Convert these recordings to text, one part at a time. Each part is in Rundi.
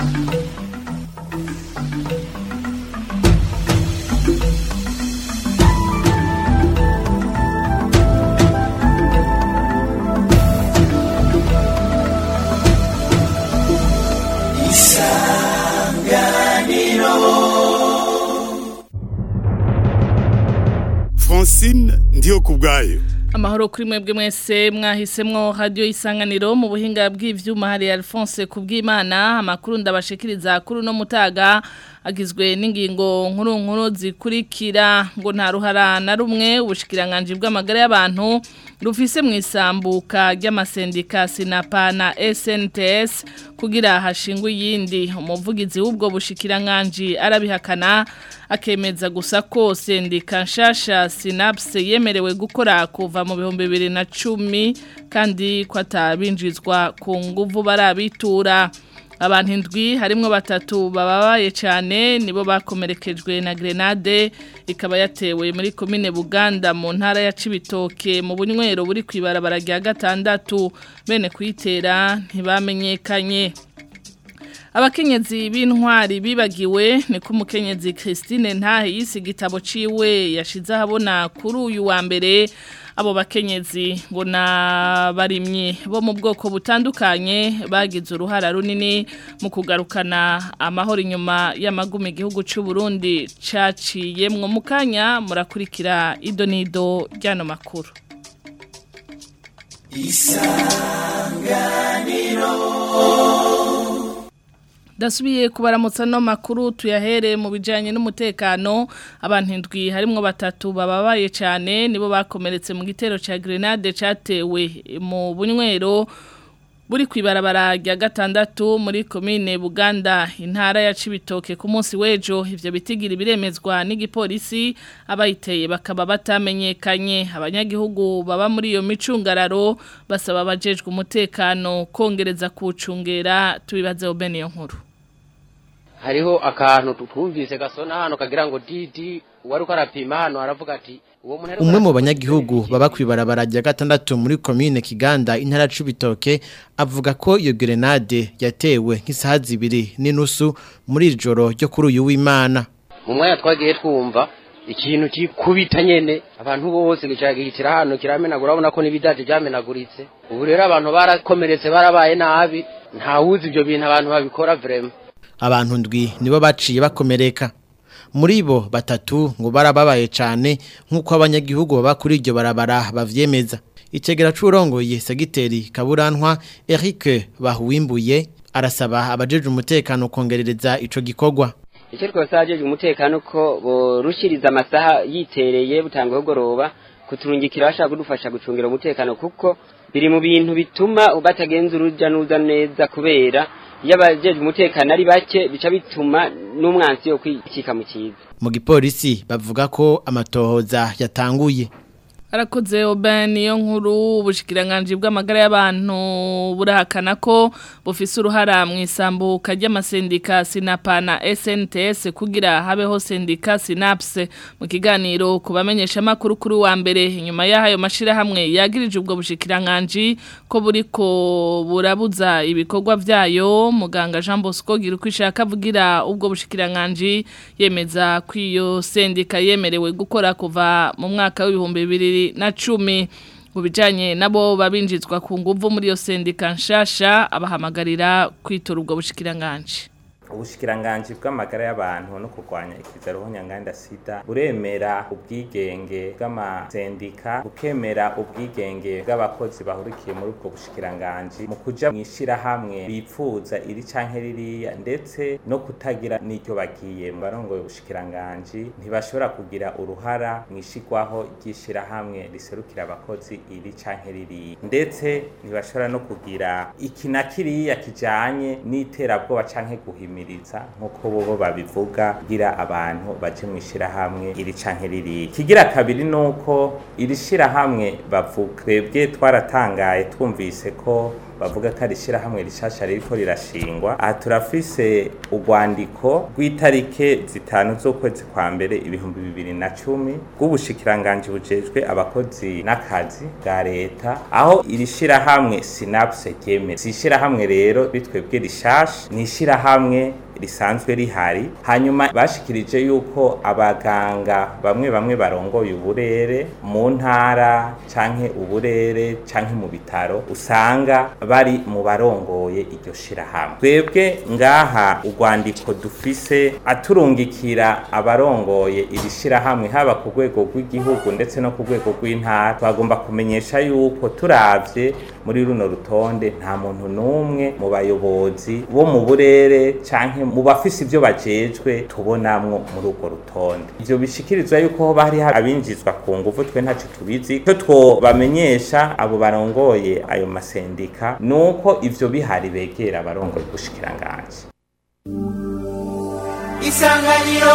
Francine ndiyo kubgayo. Amahoro kuri mwebwe mwese mwahisemwo radio isanganiro mu buhinga bw'ivyuma hari Alphonse Kubwimana amakuru ndabashikiriza kuri no mutaga agizwe n'ingingo nkuru zikurikira ngo nta ruhara na rumwe ubushikiranganje bw'amagara y'abantu rufise mu isambuka ry'amasendika Sinapa na SNTS kugira hashingwe yindi umuvugizi w'ubwo bushikiranganje arabihakana akemeza gusa ko sendika nshasha Synapse yemerewe gukora kuva mu 2010 kandi ko atabinjizwa ku nguvu barabitura abantu indwi harimwo batatu bababaye cyane nibo bakomerekejwe na grenade ikaba yatewe muri commune Buganda mu ntara ya Cibitoke mu bunywero buri kwibarabara rya gatandatu bene kuyitera ntibamenyekanye. Abakenyezi b'intwari bibagiwe ni ko umukenyezi Christine Ntahe yise igitabo ciwe yashize ahabona kuri uyu wa mbere. Abo bakenyezi ngo nabarimye bo mu bwoko butandukanye bagize uruhara runini mu kugarukana amahoro inyuma y'amagumi igihugu cy'u Burundi caciyemwo mukanya murakurikira idonido ryano makuru. Isanganiro Dasubiye kubaramutsa no makuru tuyahere mu bijanye n'umutekano abantu indwi harimwo batatu bababaye cyane nibo bakomeretse mu gitero ca grenade catewe mu bunywero buri kwibarabara rya gatandatu muri commune Buganda intara ya Cibitoke ku munsi wejo ivyo bitigira biremezwa n'igipolisi abayiteye bakaba batamenyekanye abanyagihugu baba muri iyo micungararo basaba abajejwe umutekano kongereza kucungera tubibaze obeniyo nkuru. Hariho akantu twumvise gasona hano kagira ngo didi wari ukarapima hano aravuga ati umwe mu banyagihugu baba kwibarabara rya gatandatu muri commune Kiganda intara Cibitoke avuga ko iyo grenade yatewe nk'isaha 2:30 muri ijoro ryo kuri uyu w'Imana. Mu mwanya twagiye twumva ikintu kikubita nyene abantu bose gicagihitira hano kiramenagura urabona ko nibidaje byamenaguritse ubu rero abantu barakomeretse barabaye nabi nta wuzi ibyo bintu abantu babikora vraiment. Abantu ndwi nibo baciye bakomereka muri bo batatu ngo barababaye cyane nkuko abanyagihugu baba kuri iryo barabara bavyemeza. Icegera c'urongoye segiteri Kaburantwa Eric Bahuwimbuye arasaba abajeje umutekano kongerereza ico gikorwa. Icyo twasajeje umutekano ko borushiriza amasaha yitereye butanga hogoroba kuturungikira bashaka kudufasha gucungira umutekano kuko biri mu bintu bituma ubatagenza uruja nuza neza kubera yabajeje umutekano ari bake bica bituma n'umwansi yo kwikika mu kiza. Mu gipolisi bavuga ko amatohoza yatanguye. Arakoze Obeni yo nkuru ubushikiranganje bw'amagara y'abantu burahakana ko bufise uruhara mu isambuka ry'amasendika Sinapa na SNTS kugira habeho sendika Synapse mu kiganiro kubamenyesha makuru kuri wa mbere inyuma y'ayo mashira hamwe yagirije ubwo bushikiranganje ko buriko burabuza ibikorwa vyayo muganga Jean Bosco girukwishaka avugira ubwo bushikiranganje yemeza kwiyo sendika yemerewe gukora kuva mu mwaka w'2000 na 10 ubijanye nabo babinjizwa ku nguvu muri yo sendika nshasha abahamagarira kwitora ubwo bushikiranganje. Ubushikiranganje bw'amagara y'abantu no kurwanya ikizaruho nyanganda sida buremera ubwigenge bw'amasendika bukemera ubwigenge bw'abakozi bahurikiye muri ubwo bushikiranganje mu kuja mwishira hamwe bipfuza iri canke ririya ndetse no kutagira n'icyo bagiye barongoye ubushikiranganje ntibashobora kugira uruhara mwishigwaho ryishira hamwe riserukira abakozi iri canke ririya ndetse ntibashobora no kugira ikinakiriya kijanye n'iterabwoba canke guhimira nkuko bobo babivuga gira abantu baje mwishira hamwe iri canke riri kigira kabiri nuko iri shira hamwe bavuga twebwe twaratangaye twumvise ko bavuga ko ari ishirahamwe rishasha ririko rirashingwa. Aha turafise urwandiko rw'itarike 5 z'ukwezi kwa mbere 2010 bw'ubushikiranganje bujejwe abakozi n'akazi bwa leta, aho iri shirahamwe Synapse ryemera. Si ishirahamwe rero bitwebwe rishasha, ni ishirahamwe risanzwe rihari. Hanyuma bashikirije yuko abaganga bamwe barongoye uburere mu ntara canke uburere canke mu bitaro usanga bari mu barongoye iryo shirahamwe. Twebwe ngaha urwandiko dufise aturungikira abarongoye iri shirahamwe haba ku rwego rw'igihugu ndetse no ku rwego rw'intara, twagomba kumenyesha yuko turavye muri runo rutonde nta muntu numwe mu bayobozi bo mu burere canke mu bafise ivyo bajejwe tubonamwo muri urwo rutonde. Ivyo bishikirizwa yuko bari abinjizwa ku nguvu, twe ntaco tubizi. Cyo twobamenyesha abo barongoye ayo masendika nuko ivyo bihari begera abarongoye gushikiranganje. Isanganiro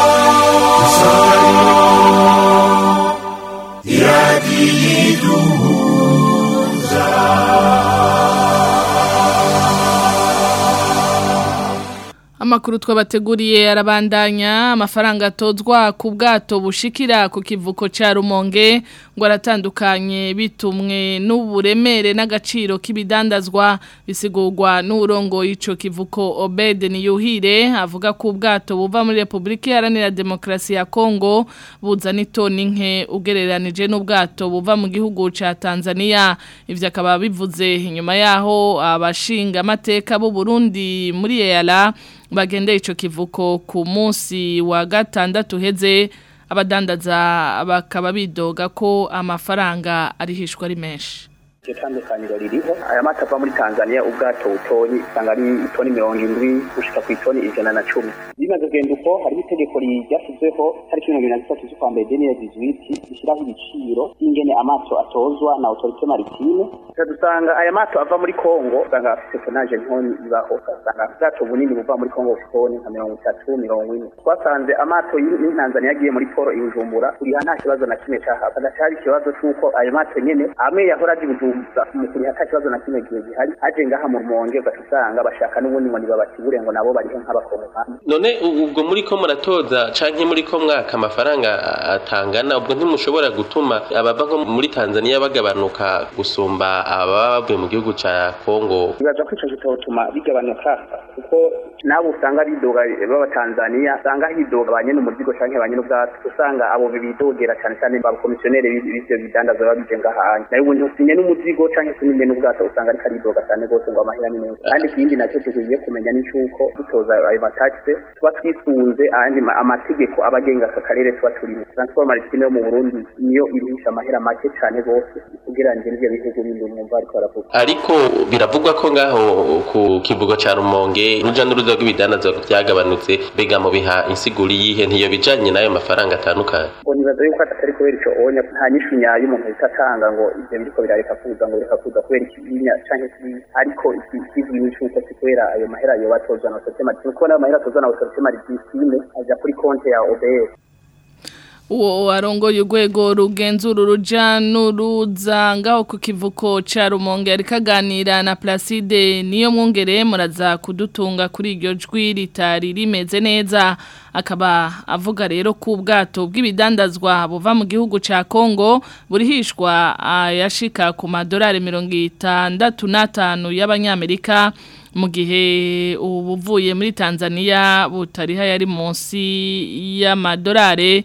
Amakuru twabateguriye arabandanya. Amafaranga atozwa ku bwato bushikira ku kivuko ca Rumonge ngo aratandukanye bitumwe n'uburemere n'agaciro k'ibidandazwa, bisigurwa n'urongo ico kivuko Obed Niyuhire. Avuga ko ubwato buva muri Republika Iharanira Demokarasi ya Kongo buzana itoni nke ugereranije n'ubwato buva mu gihugu ca Tanzania. Ivyo akaba bivuze inyuma yaho abashinga amateka b'u Burundi muri EALA bagendeye ico kivuko ku munsi wa gatandatu heze. Abadandaza bakaba bidoga ko amafaranga arihishwa ari menshi. Itandukaniro ririho aya mata ava muri Tanzania ubwato butonyi usanga ari itoni 70 gushika ku itoni 110. Bimaze kugenda uko hari itegeko ryashyizweho tariki 23 z'ukwa mbere 2018 rishyiraho ibiciro y'ingene amato atozwa na autorité maritime. Dusanga aya mato ava muri Kongo usanga afite tonaje ntonyi ibaho, usanga ubwato bunini buva muri Kongo bufite nka 30-40. Twasanze amato y'Tanzania yagiye muri poro ibujumbura uri nta kibazo na kimwe cyahaza. Cyari ikibazo cy'uko ayo mato nyene amwe yahora mukuri hata kibazo na kimwe gihari aje ngaha mu Rumonge ugasanga bashaka n'ubundi ngo nibabatibure ngo nabo bariho nk'abakomokana. None ubwo muri ko muratoza canke muri ko mwaka amafaranga atangana, ubwo ntimushobora gutuma abava nko muri Tanzania bagabanuka gusumba ababa bavuye mu gihugu ca Kongo? Bibaza ko ico kitotuma bigabanuka kuko nabo usanga bidoga baba Tanzania usanga hidoga abanye n'umuzigo canke abanye n'ubwato, usanga abo bidogera cyane cyane ba komisionere b'ivyo bidandaza babije ngaha. Nayo ubundi usinye n'umuzigo canke sinimbe n'ubwato usanga ari karidoga cyane gose ngo amahera ni menshi. Kandi ikindi nacyo tugiye kumenya ni cyuko dutoza ayo mataxe tuba twisunze andi amategeko abagenga aka karere tuba turimo. Transport maritime mu Burundi niyo irihisha amahera make cyane gose kugereranyije n'ibyo bihugu bindi mwumva ariko baravuga. Ariko biravugwa ko ngaho ku kivugo ca Rumonge ruja n'uruza rw'ibidandazwa byagabanutse, bega mu biha insiguri yihe ntiyo bijanye nayo mafaranga atandukanye? Ngo nibaza yuko atari kubera ico onya nta nyishu nyayo umuntu itatanga ngo ivyo biriko birareka kuza ngo reka kuza kubera ikibinya canke ariko ikizwi n'uko kubera ayo mahera yo batozwa na autorité maritime, kuko nayo mahera atozwa na autorité maritime aja kuri konti ya OBS. Uwo arongoye urwego rugenzura uruja n'uruza ngaho ku kivuko ca Rumonge ariko aganira na Placide niyo mwongere muraza kudutunga kuri iryo jwi ritari rimeze neza. Akaba avuga rero ku bwato bw'ibidandazwa buva mu gihugu ca Kongo burihishwa yashika ku madolari 65 y'abanyamerika, mu gihe ubuvuye muri Tanzania butariha yari munsi y'amadolari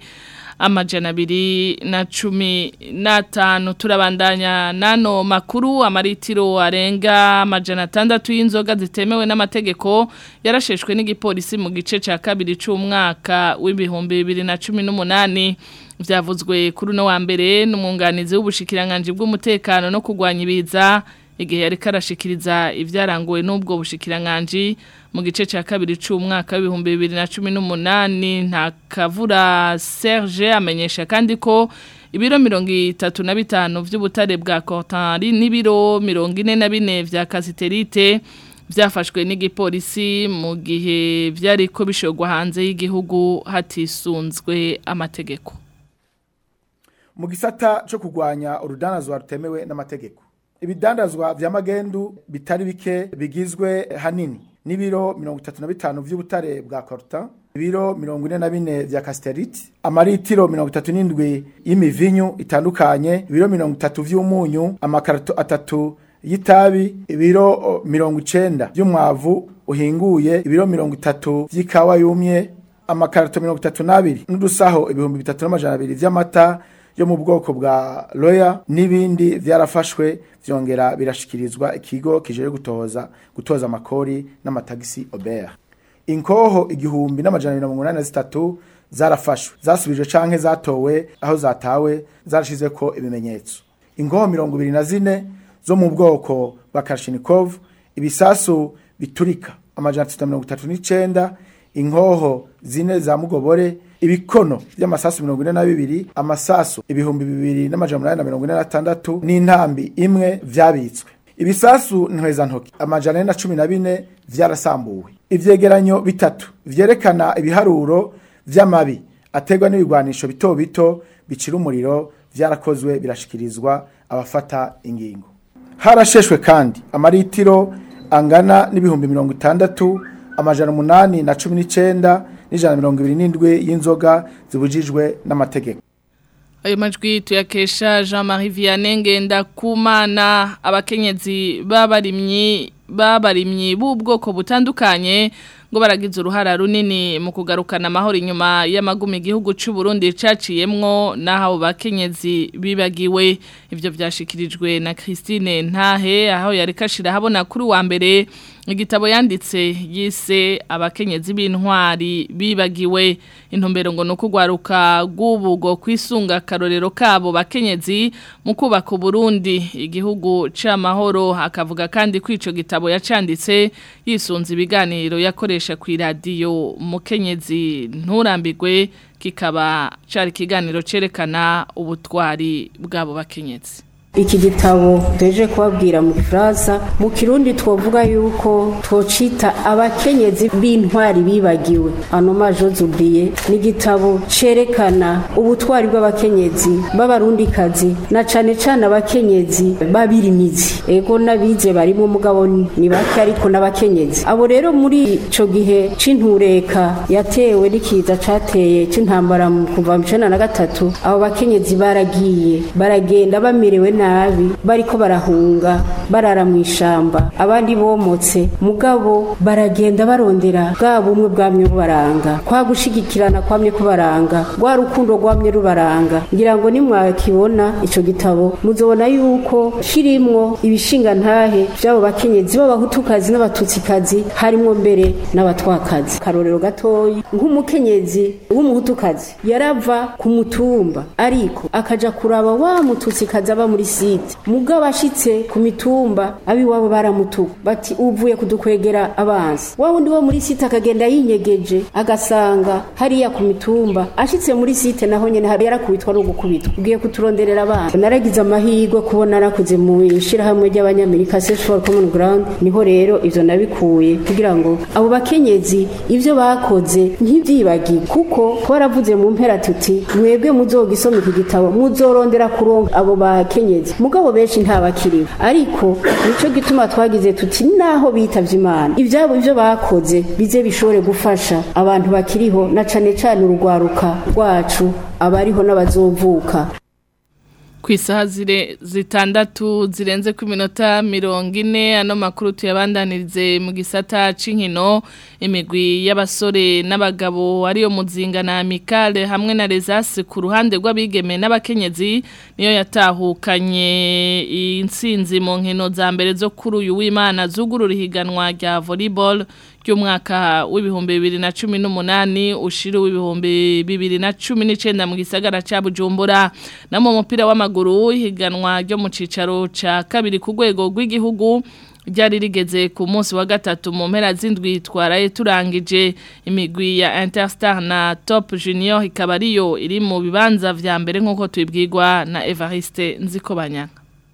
215. Turabandanya nano makuru. Amaritiro arenga 600 y'inzoga zitemewe n'amategeko yarasheshwe n'igipolisi mu gice ca kabiri c'umwaka w'2018. Vyavuzwe kuri no wa mbere n'umwunganizi w'ubushikiranganje bw'umutekano no kugwanya ibiza igihe yari karashikiriza ivyaranguwe n'ubwo bushikiranganje mu gice ca kabiri c'umwaka w'2018. Nta kavura Serge amenyesha kandi ko ibiro 35 vy'ubutare bwa Cortari n'ibiro 44 vya Casiterite vyafashwe n'igipolisi mu gihe vyari ko bishogwa hanze y'igihugu hatisunzwe amategeko. Mu gisata cyo kugwanya urudanazwa rutemewe n'amategeko, ibidandazwa vy'amagendu bitari bike bigizwe hanini n'ibiro 35 vy'ubutare bwa coltan, ibiro 44 vya casterite, amaritiro 37 y'imivinyu itandukanye, ibiro 30 vy'umunyu, amakarato 3 y'itabi, ibiro 90 vy'umwavu uhinguye, ibiro 30 vy'ikawa yumye, amakarato 32 n'udusaho 3200 vy'amata yo mu bwoko bwa Roya n'ibindi vyarafashwe vyongera birashikirizwa ikigo kijeje gutoza amakori n'amatagisi Obert. Inkoho 1883 zarafashwe, zasubije canke zatowe aho zatawe zarashize ko ibimenyetso. Inkoho 24 zo mu bwoko bwa Kalashnikov, ibisasu biturika 139, inkoho 4 za mugobore, ibikono by'amasasu 42, amasasu 2846 n'intambi imwe vyabitswe. Ibisasu ntweza ntoki 114 vyarasambuwe. Ivyegeranyo bitatu vyerekana ibiharuro vy'amabi ategwa n'ibigwanisho bito bito bicira umuriro vyarakozwe birashikirizwa abafata ingingo. Harasheshwe kandi amaritiro angana n'ibihumbi 60, amajana 819 n'ijana 27 y'inzoga zibujijwe n'amategeko. Ayo majwi tuyakesha Jean-Marie Vianney Ngendakumana. Abakenyezi babarimyi b'ubwoko butandukanye ngo baragize uruhara runini mu kugarukana amahoro inyuma y'amagumi igihugu cy'u Burundi caciyemwo naho bakenyezi bibagiwe. Ivyo vyashikirijwe na Christine Ntahe aho yarikashira habona kuri wa mbere igitabo yanditse yise abakenyezi b'intwari bibagiwe. Intumbero ngo no kugwaruka gubugo kwisunga karorero kabo bakenyezi mu kubaka Burundi igihugu c'amahoro. Akavuga kandi kwico gitabo yacanditse yisunze ibiganiro yakoresha ku radio Mukenyezi Nturambigwe, kikaba cari kiganiro cerekana ubutwari bwabo bakenyezi. Iki gitabo teje kubabwira mu Gifaransa, mu Kirundi twovuga yuko twocita abakenyezi b'intwari bibagiwe. Hommage aux oubliés ni gitabo cerekana ubutwari bw'abakenyezi b'abarundikazi na cane abakenyezi babirimizi. Ego nabize barimo mugabo ni bake ariko n'abakenyezi. Abo rero muri ico gihe c'intureka yatewe n'ikiza cateye c'intambara mu kuva 1993, abo bakenyezi baragiye baragenda bamerewe nabi, bariko barahunga barara mu ishamba, abandi bomotse mugabo baragenda barondera bwa bumwe bwamye baranga, kwa gushigikirana kwamye kubaranga, rwa rukundo rwamye rubaranga. Ngira ngo nimwakibona ico gitabo muzobona yuko kirimwo ibishinga ntahe byabo bakenyezi b'abahutukazi n'abatutsikazi, harimo mbere n'abatwakazi. Karorero gatoyi, nk'umukenyezi w'umuhutukazi yarava ku mutumba ariko akaja kuraba wa mututsikazi aba muri site, mugabo ashitse ku mitumba abiwabo baramutuka bati uvuye kudukwegera abansi. Wa wundi wo muri site akagenda yinyegeje agasanga hariya ku mitumba, ashitse muri site naho nyene yarakubitwa no gukubitwa, ugiye kuturonderera abana. Naragize amahirwe kubona narakuze mu ishirahamwe ry'abanyamerika Search for Common Ground, niho rero ivyo nabikuye kugira ngo abo bakenyezi ivyo bakoze ntivyibagirwe, kuko twaravuze mu mpera tuti mwebwe muzogisoma iki gitabo muzorondera kuronka abo bakenyezi, mugabo benshi ntabakiriwe. Ariko nico gituma twagize tuti naho bitavye Imana ivyabo ivyo bakoze bize bishore gufasha abantu bakiriho na cane urugwaruka rwacu abariho n'abazovuka. Kwisaha zitandatu zirenze ku minota 40 ano makuru tuyabandanirize mu gisata c'inkino. Imigwi y'abasore n'abagabo ariyo Muzinga na Amicale hamwe na Rezase ku ruhande rw'abigeme n'abakenyezi niyo yatahukanye intsinzi mu nkino za mbere zo kuri uyu w'Imana zugurura higanwa rya volleyball ry'umwaka w'ibihumbi 2018 ushira w'ibihumbi 2019 mu gisagara ca Bujumbura. Na mu mupira w'amaguru higanwa ryo mu cicaro ca kabiri ku rwego rw'igihugu ryari rigeze ku munsi wa gatatu mu mpera z'indwi twaraye turangije. Imigwi ya Interstar na Top Junior ikaba ariyo iri mu bibanza vya mbere nk'uko tubibwirwa na Evariste Nzikobanyaka.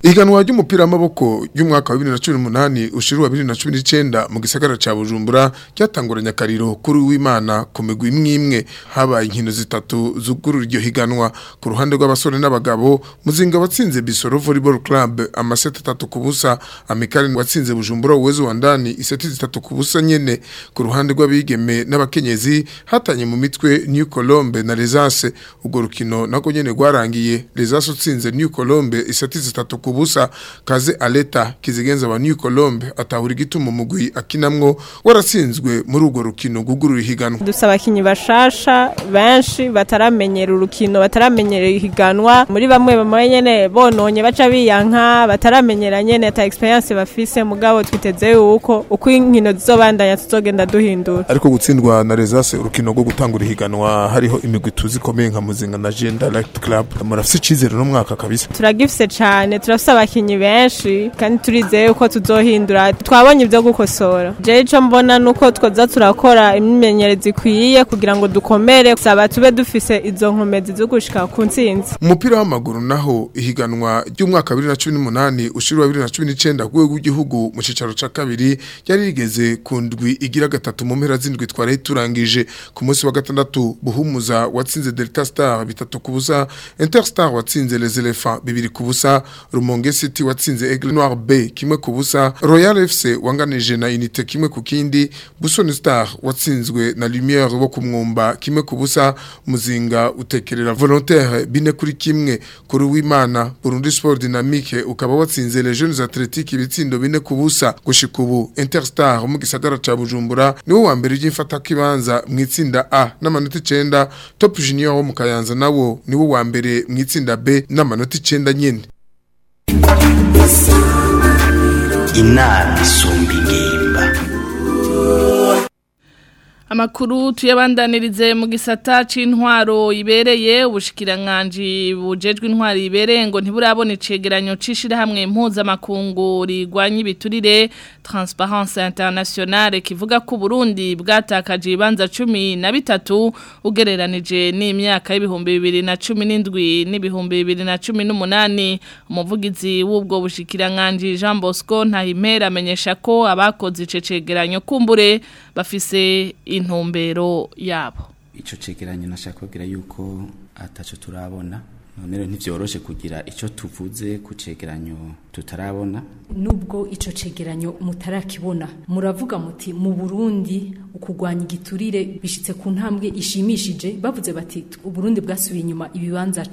Ihiganwa ry'umupira w'amaboko y'umwaka wa 2018 ushirwa 2019 mu gisagara ca Bujumbura cyatanguranya akariro kuri w'Imana ku migwi imwe habaye inkino zitatu zugurura iryo higanwa ku ruhande rw'abasore n'abagabo Muzinga watsinze Bisoro Volleyball Club amaseti 3 kubusa Amikali watsinze Bujumbura Uwezo wa ndani iseti 3 kubusa nyene ku ruhande rw'abigeme n'abakenyezi hatanye mu mitwe New Colombe na Lesase ubwo rukino nako nyene rwarangiye Lesase utsinze New Colombe iseti 3 kubusa Kaze Aleta kizigenza wa New Colombe atahura igituma umugwi akinamwo waratsinzwe muri urwo rukino gugurura ihiganwa. Dusaba abakinyi bashasha benshi bataramenyera urukino bataramenyera ihiganwa muri bamwe nyene bononye baca biyanka bataramenyera nyene ata experience bafise mugabo twiteze yuko uko inkino zizobandanya tuzogenda duhindura. Ariko gutsindwa na Resase urukino rwo gutangura ihiganwa hariho imigwi tuzikomeye nka Muzinga na Genda Light Club murafise icizere no mwaka kabisa. Turagifise cyane turafise abakinyi benshi kandi turizeye uko tuzohindura twabonye ibyo gukosora. Je ico mbona nuko twoza turakora imyimenyerezo ikwiye kugira ngo dukomere saba tube dufise izo nkomezi zo gushika ku ntsinzi. Umupira w'amaguru naho ihiganwa ry'umwaka 2018 ushirwa 2019 ku rwego rw'igihugu mu cicaro ca kabiri yari rigeze ku ndwi igira gatatu mu mpera z'indwi twari turangije ku munsi wa gatandatu Buhumuza watsinze Delta Star 3 kubusa Interstar watsinze Les Elephants 2 kubusa Rumonge City watsinze Aigle Noir B kimwe kubusa Royal FC wanganije na Unité kimwe ku kindi Busoni Star watsinzwe na Lumière wo kumwumba kimwe kubusa Muzinga utekerera Volontaire bine kuri kimwe kuri w'Imana Burundi Sport Dynamique ukaba watsinze Les Jeunes Athletiques ibitsindo bine kubusa gushika ubu Interstar mu gisagara ca Bujumbura niwo wa mbere y'imfata kibanza mu itsinda A n'amanota 9 Top Junior wo mu Kayanza nawo niwo wa mbere mu itsinda B n'amanota 9 nyene. Inama isumba ingimba. Amakuru tuyabandanirize mu gisata c'intwaro ibereye ubushikiranganji bujejwe intwaro ibereye ngo ntiburabona icegeranyo cishira hamwe impuza makungu rigwanya ibiturire Transparence Internationale kivuga ko Burundi bwatakaje ibanza 13 ugereranije n'imyaka y'ibihumbi 2017 n'ibihumbi 2018 umuvugizi w'ubwo bushikiranganji Jean Bosco Ntahimpera amenyesha ko abakoze icegeranyo kumbure bafise intumbero yabo. Ico cegeranyo nashaka kubwira yuko ataco turabona none ntivyoroshe kugira ico tuvuze ku cegeranyo tutarabona. Nubwo ico cegeranyo mutarakibona muravuga muti mu Burundi ukugwanya igiturire bishitse ku ntambwe ishimishije bavuze bati Uburundi bwasubiye inyuma ibibanza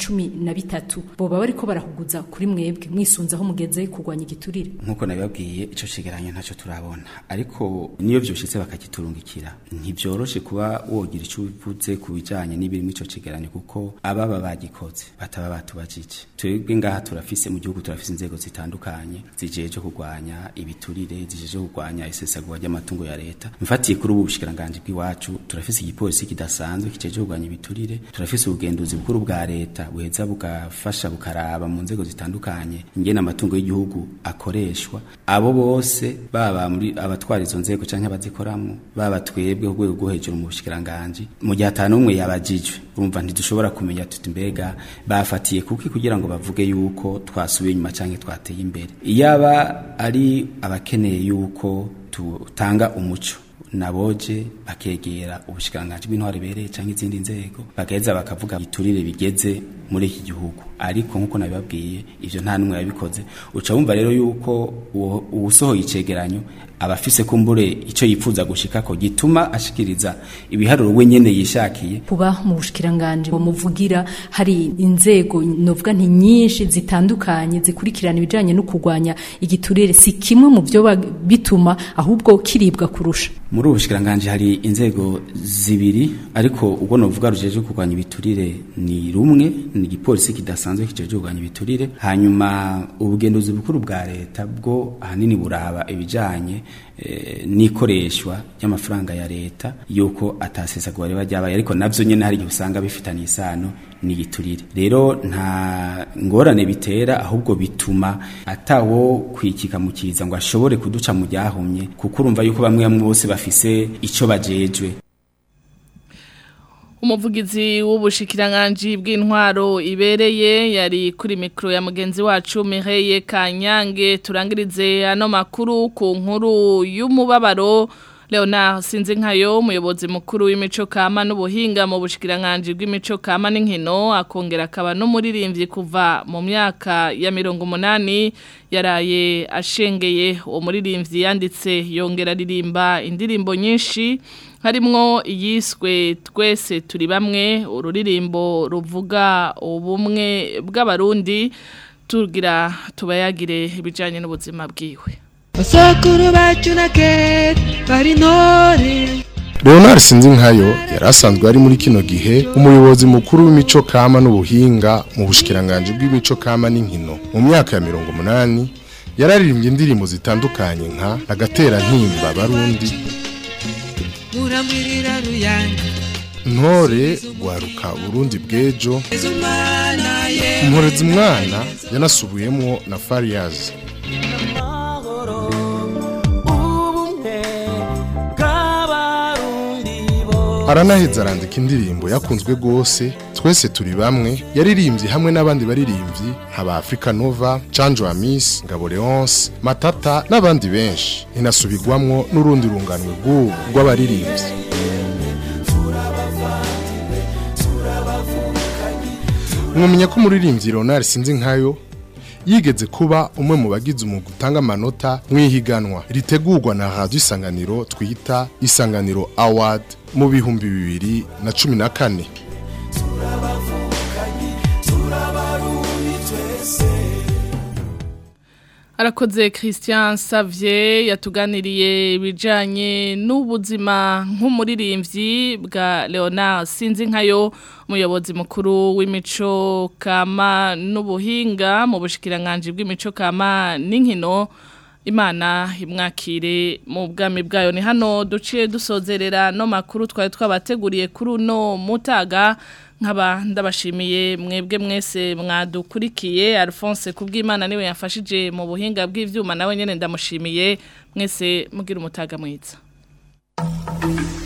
13 boba bariko barahuguza kuri mwebwe mwisunzaho mugeze kugwanya igiturire. Nkuko nabibabwiye ico cegeranyo ntaco turabona ariko niyo byoshitse bakakiturungikira ntivyoroshe kuba wogira ico uvuze ku bijanye n'ibiri mu ico cegeranyo kuko ababa bagikoze bataba batubajije. Twebwe ngaha turafise mu gihugu turafise inzego zitandukanye zijeje kugwanya ibiturire zijeje kugwanya isesagwa ry'amatungo ya leta. Mfatiye kuri ubu bushikiranganje bw'iwacu turafise igipolisi kidasanzwe kijeje kugwanya ibiturire, turafise ubugenduzi bukuru bwa leta buheza bugafasha bukaraba mu nzego zitandukanye ingene amatungo y'igihugu akoreshwa. Abo bose baba muri abatwara izo nzego canke abazikoramo baba twebwe ku rwego rwo hejuru mu bushikiranganje mu gihe atanumwe yabajijwe urumva ntidushobora kumenya tuti mbega bafatiye kuki kugira ngo bavuge yuko twasubiye inyuma canke twateye imbere. Iyaba ari abakeneye yuko tutanga umuco naboje bakegera ubushikiranganje bw'intwaro ibereye canke izindi nzego bageza bakavuga iturire bigeze muri iki gihugu ariko nkuko nabibabwiye ivyo nta numwe yabikoze. Uca wumva rero yuko usohoye icegeranyo abafise kumbure ico yifuza gushikako gituma ashikiriza ibiharuro we nyene yishakiye. Kuba mu bushikiranganje bo muvugira hari inzego novuga nti nyinshi zitandukanye zikurikirana ibijanye no kugwanya igiturire si kimwe mu byo bituma ahubwo kiribwa kurusha. Muri ubushikiranganje hari inzego zibiri ariko ubwo novuga rujeje kugwanya ibiturire ni rumwe ni igipolisi kidasanzwe kijeje kugwanya ibiturire hanyuma ubugenduzi bukuru bwa leta bwo ahanini buraba ibijanye nikoreshwa y'amafaranga ya leta yuko atasesagwa reba ryabaye ariko navyo nyene hari usanga bifitanye isano n'igiturire. Rero nta ngorane bitera ahubwo bituma atawo kwikika mu kiza ngo ashobore kuduca mu ryahumye kuko urumva yuko bamwe bose bafise ico bajejwe. Umuvugizi w'ubushikiranganji bw'intwaro ibereye yari kuri mikro ya mugenzi wacu Mireille Kanyange turangirize ano makuru ku nkuru y'umubabaro Leonard Sinzinkayo umuyobozi mukuru w'imico kama n'ubuhinga mu bushikiranganji bw'imico kama n'inkino akongera akaba n'umuririmbyi kuva mu myaka ya 80 yaraye ashengeye uwo muririmbyi yanditse yongera ririmba indirimbo nyinshi harimwo iyiswe twese turi bamwe ururirimbo ruvuga ubumwe bw'abarundi tugira tubayagire ibijanye n'ubuzima bwiwe Osokuru bacu na kera bari ntore Leonard Sinzinkayo yarasanzwe ari muri kino gihe umuyobozi mukuru w'imico kama n'ubuhinga mu bushikiranganje bw'imico kama n'inkino mu myaka ya 80 yararirimbye indirimbo zitandukanye nka agatera ntimba barundi Muramwirira ruyanga Ntore gwaruka Burundi bwejo Mporeza umwana yanasubuyemo na Fariaz Aranaheza arandika indirimbo yakunzwe gose twese turi bamwe yaririmbye hamwe n'abandi baririmbyi nk'aba Africa Nova, Chanjo Amis, Ngabo Leonce, Matata n'abandi benshi inasubigwamwo n'urundi runganwe rw'abaririmbyi. Mwumenya ko umuririmbyi Leonard Sinzinkayo yigeze kuba umwe mu bagize umwuga utanga amanota mwihiganwa ritegurwa na Radio Isanganiro twita Isanganiro Award mu bihumbi 2014. Arakoze Christian Xavier yatuganiriye ibijanye n'ubuzima nk'umuririmbyi bwa Leonard Sinzinkayo umuyobozi mukuru w'imico kama n'ubuhinga mu bushikiranganje bw'imico kama n'inkino Imana imwakire mu bwami bwayo ni hano duciye dusozerera no makuru twari twabateguriye kuri uno mutaga nkaba ndabashimiye mwebwe mwese mwadukurikiye Alphonse kubw'Imana niwe yafashije mu buhinga bw'ivyuma nawe nyene ndamushimiye mwese mugira umutaga mwiza